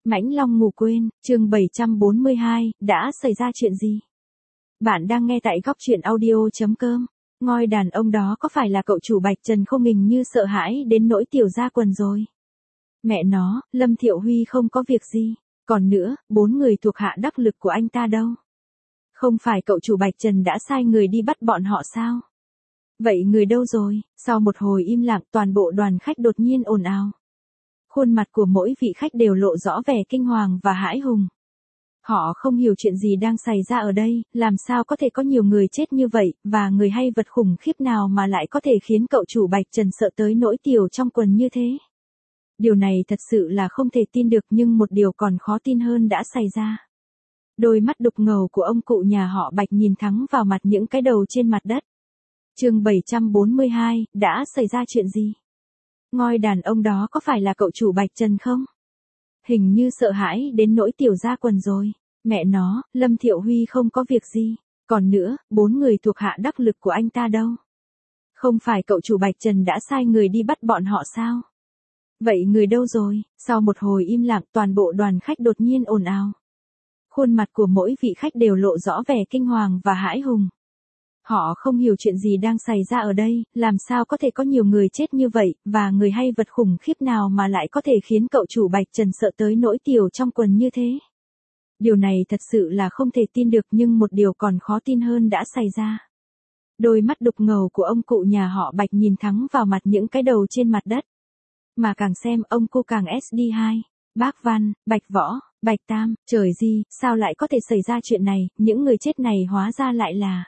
Mãnh Long ngủ quên, chương 742, đã xảy ra chuyện gì? Bạn đang nghe tại góc truyện audio.com. Ngôi đàn ông đó có phải là cậu chủ Bạch Trần không? Hình như sợ hãi đến nỗi tiểu ra quần rồi. Mẹ nó, Lâm Thiệu Huy không có việc gì. Còn nữa, 4 người thuộc hạ đắc lực của anh ta đâu? Không phải cậu chủ Bạch Trần đã sai người đi bắt bọn họ sao? Vậy người đâu rồi? Sau một hồi im lặng, toàn bộ đoàn khách đột nhiên ồn ào. Khuôn mặt của mỗi vị khách đều lộ rõ vẻ kinh hoàng và hãi hùng. Họ không hiểu chuyện gì đang xảy ra ở đây, làm sao có thể có nhiều người chết như vậy, và người hay vật khủng khiếp nào mà lại có thể khiến cậu chủ Bạch Trần sợ tới nỗi tiểu trong quần như thế. Điều này thật sự là không thể tin được, nhưng một điều còn khó tin hơn đã xảy ra. Đôi mắt đục ngầu của ông cụ nhà họ Bạch nhìn thẳng vào mặt những cái đầu trên mặt đất. Chương 742, đã xảy ra chuyện gì? Ngôi đàn ông đó có phải là cậu chủ Bạch Trần không? Hình như sợ hãi đến nỗi tiểu ra quần rồi. Mẹ nó, Lâm Thiệu Huy không có việc gì. Còn nữa, 4 người thuộc hạ đắc lực của anh ta đâu? Không phải cậu chủ Bạch Trần đã sai người đi bắt bọn họ sao? Vậy người đâu rồi? Sau một hồi im lặng, toàn bộ đoàn khách đột nhiên ồn ào. Khuôn mặt của mỗi vị khách đều lộ rõ vẻ kinh hoàng và hãi hùng. Họ không hiểu chuyện gì đang xảy ra ở đây, làm sao có thể có nhiều người chết như vậy, và người hay vật khủng khiếp nào mà lại có thể khiến cậu chủ Bạch Trần sợ tới nỗi tiểu trong quần như thế. Điều này thật sự là không thể tin được, nhưng một điều còn khó tin hơn đã xảy ra. Đôi mắt đục ngầu của ông cụ nhà họ Bạch nhìn thẳng vào mặt những cái đầu trên mặt đất. Mà càng xem ông cô càng SD2, Bác Văn, Bạch Võ, Bạch Tam, trời gì, sao lại có thể xảy ra chuyện này, những người chết này hóa ra lại là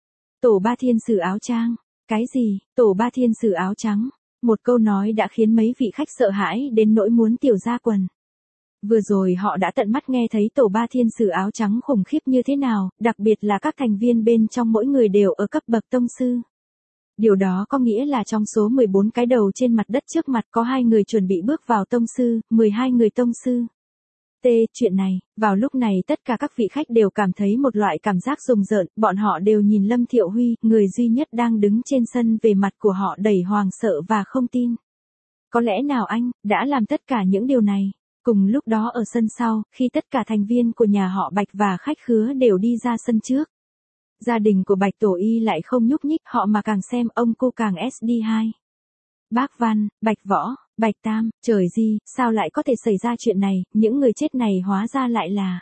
Tổ Ba Thiên Sử áo trang. Cái gì? Tổ Ba Thiên Sử áo trắng? Một câu nói đã khiến mấy vị khách sợ hãi đến nỗi muốn tiểu ra quần. Vừa rồi họ đã tận mắt nghe thấy Tổ Ba Thiên Sử áo trắng khủng khiếp như thế nào, đặc biệt là các thành viên bên trong mỗi người đều ở cấp bậc tông sư. Điều đó có nghĩa là trong số 14 cái đầu trên mặt đất trước mặt có 2 người chuẩn bị bước vào tông sư, 12 người tông sư. Chuyện này, vào lúc này tất cả các vị khách đều cảm thấy một loại cảm giác rùng rợn, bọn họ đều nhìn Lâm Thiệu Huy, người duy nhất đang đứng trên sân, về mặt của họ đầy hoảng sợ và không tin. Có lẽ nào anh đã làm tất cả những điều này? Cùng lúc đó ở sân sau, khi tất cả thành viên của nhà họ Bạch và khách khứa đều đi ra sân trước. Gia đình của Bạch Tổ Y lại không nhúc nhích, họ mà càng xem ông cô càng SD2. Bác Văn, Bạch Võ, Bạch Tam, trời gì, sao lại có thể xảy ra chuyện này, những người chết này hóa ra lại là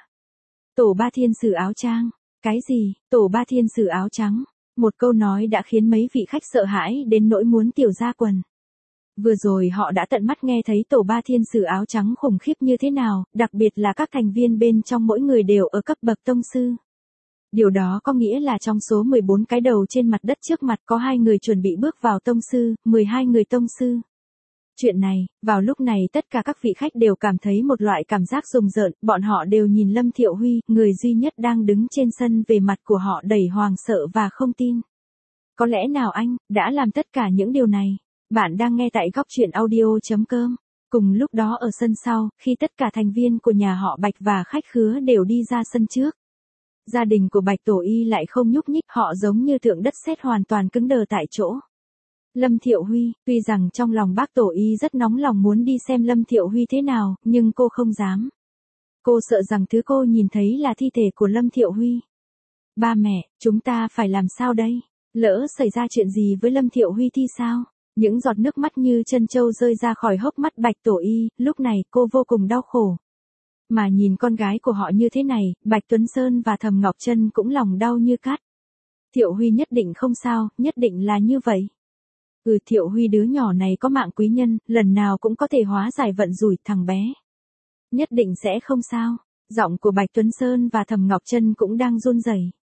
Tổ Ba Thiên Sử áo trang. Cái gì? Tổ Ba Thiên Sử áo trắng? Một câu nói đã khiến mấy vị khách sợ hãi đến nỗi muốn tiểu ra quần. Vừa rồi họ đã tận mắt nghe thấy Tổ Ba Thiên Sử áo trắng khủng khiếp như thế nào, đặc biệt là các thành viên bên trong mỗi người đều ở cấp bậc tông sư. Điều đó có nghĩa là trong số 14 cái đầu trên mặt đất trước mặt có 2 người chuẩn bị bước vào tông sư, 12 người tông sư. Chuyện này, vào lúc này tất cả các vị khách đều cảm thấy một loại cảm giác rùng rợn, bọn họ đều nhìn Lâm Thiệu Huy, người duy nhất đang đứng trên sân, về mặt của họ đầy hoảng sợ và không tin. Có lẽ nào anh đã làm tất cả những điều này? Bạn đang nghe tại góc truyện audio.com. Cùng lúc đó ở sân sau, khi tất cả thành viên của nhà họ Bạch và khách khứa đều đi ra sân trước. Gia đình của Bạch Tổ Y lại không nhúc nhích, họ giống như tượng đất sét hoàn toàn cứng đờ tại chỗ. Lâm Thiệu Huy, tuy rằng trong lòng bác Tổ Y rất nóng lòng muốn đi xem Lâm Thiệu Huy thế nào, nhưng cô không dám. Cô sợ rằng thứ cô nhìn thấy là thi thể của Lâm Thiệu Huy. Ba mẹ, chúng ta phải làm sao đây? Lỡ xảy ra chuyện gì với Lâm Thiệu Huy thì sao? Những giọt nước mắt như chân trâu rơi ra khỏi hốc mắt Bạch Tổ Y, lúc này cô vô cùng đau khổ. Mà nhìn con gái của họ như thế này, Bạch Tuấn Sơn và Thầm Ngọc Trân cũng lòng đau như cắt. Thiệu Huy nhất định không sao, nhất định là như vậy. Thiệu Huy đứa nhỏ này có mạng quý nhân, lần nào cũng có thể hóa giải vận rủi, thằng bé. Nhất định sẽ không sao. Giọng của Bạch Tuấn Sơn và Thầm Ngọc Trân cũng đang run rẩy.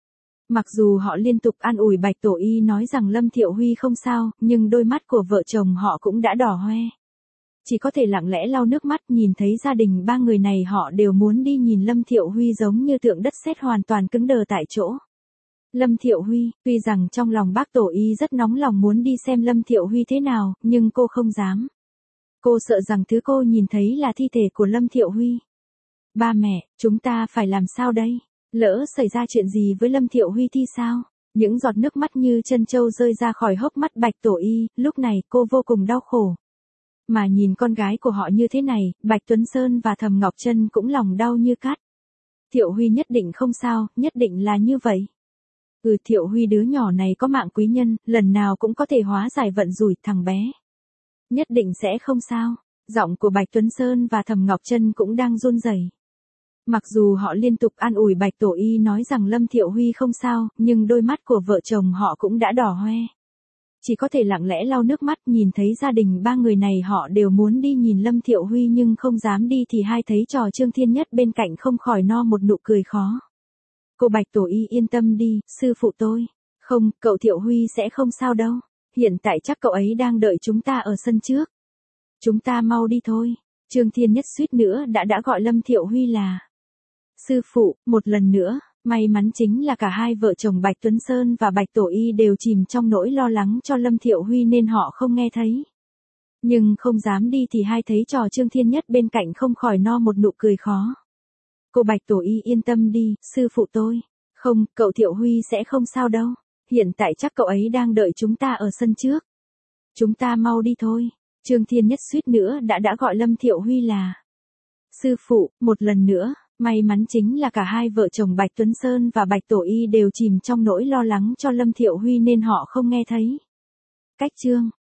Mặc dù họ liên tục an ủi Bạch Tổ Y nói rằng Lâm Thiệu Huy không sao, nhưng đôi mắt của vợ chồng họ cũng đã đỏ hoe. Chỉ có thể lặng lẽ lau nước mắt, nhìn thấy gia đình 3 người này họ đều muốn đi nhìn Lâm Thiệu Huy giống như tượng đất sét hoàn toàn cứng đờ tại chỗ. Lâm Thiệu Huy, tuy rằng trong lòng bác Tổ Y rất nóng lòng muốn đi xem Lâm Thiệu Huy thế nào, nhưng cô không dám. Cô sợ rằng thứ cô nhìn thấy là thi thể của Lâm Thiệu Huy. Ba mẹ, chúng ta phải làm sao đây? Lỡ xảy ra chuyện gì với Lâm Thiệu Huy thì sao? Những giọt nước mắt như chân trâu rơi ra khỏi hốc mắt Bạch Tổ Y, lúc này cô vô cùng đau khổ. Mà nhìn con gái của họ như thế này, Bạch Tuấn Sơn và Thẩm Ngọc Trân cũng lòng đau như cắt. Thiệu Huy nhất định không sao, nhất định là như vậy. Thiệu Huy đứa nhỏ này có mạng quý nhân, lần nào cũng có thể hóa giải vận rủi thằng bé. Nhất định sẽ không sao. Giọng của Bạch Tuấn Sơn và Thẩm Ngọc Trân cũng đang run rẩy. Mặc dù họ liên tục an ủi Bạch Tổ Y nói rằng Lâm Thiệu Huy không sao, nhưng đôi mắt của vợ chồng họ cũng đã đỏ hoe. Chỉ có thể lặng lẽ lau nước mắt, nhìn thấy gia đình ba người này họ đều muốn đi nhìn Lâm Thiệu Huy nhưng không dám đi thì hai thấy trò Trương Thiên Nhất bên cạnh không khỏi no một nụ cười khó. Cô Bạch Tổ Y yên tâm đi, sư phụ tôi. Không, cậu Thiệu Huy sẽ không sao đâu. Hiện tại chắc cậu ấy đang đợi chúng ta ở sân trước. Chúng ta mau đi thôi. Trương Thiên Nhất suýt nữa đã gọi Lâm Thiệu Huy là sư phụ, một lần nữa. May mắn chính là cả hai vợ chồng Bạch Tuấn Sơn và Bạch Tổ Y đều chìm trong nỗi lo lắng cho Lâm Thiệu Huy nên họ không nghe thấy. Nhưng không dám đi thì hai thấy trò Trương Thiên Nhất bên cạnh không khỏi no một nụ cười khó. Cô Bạch Tổ Y yên tâm đi, sư phụ tôi. Không, cậu Thiệu Huy sẽ không sao đâu. Hiện tại chắc cậu ấy đang đợi chúng ta ở sân trước. Chúng ta mau đi thôi. Trương Thiên Nhất suýt nữa đã gọi Lâm Thiệu Huy là sư phụ, một lần nữa. May mắn chính là cả hai vợ chồng Bạch Tuấn Sơn và Bạch Tổ Y đều chìm trong nỗi lo lắng cho Lâm Thiệu Huy nên họ không nghe thấy. Cách chương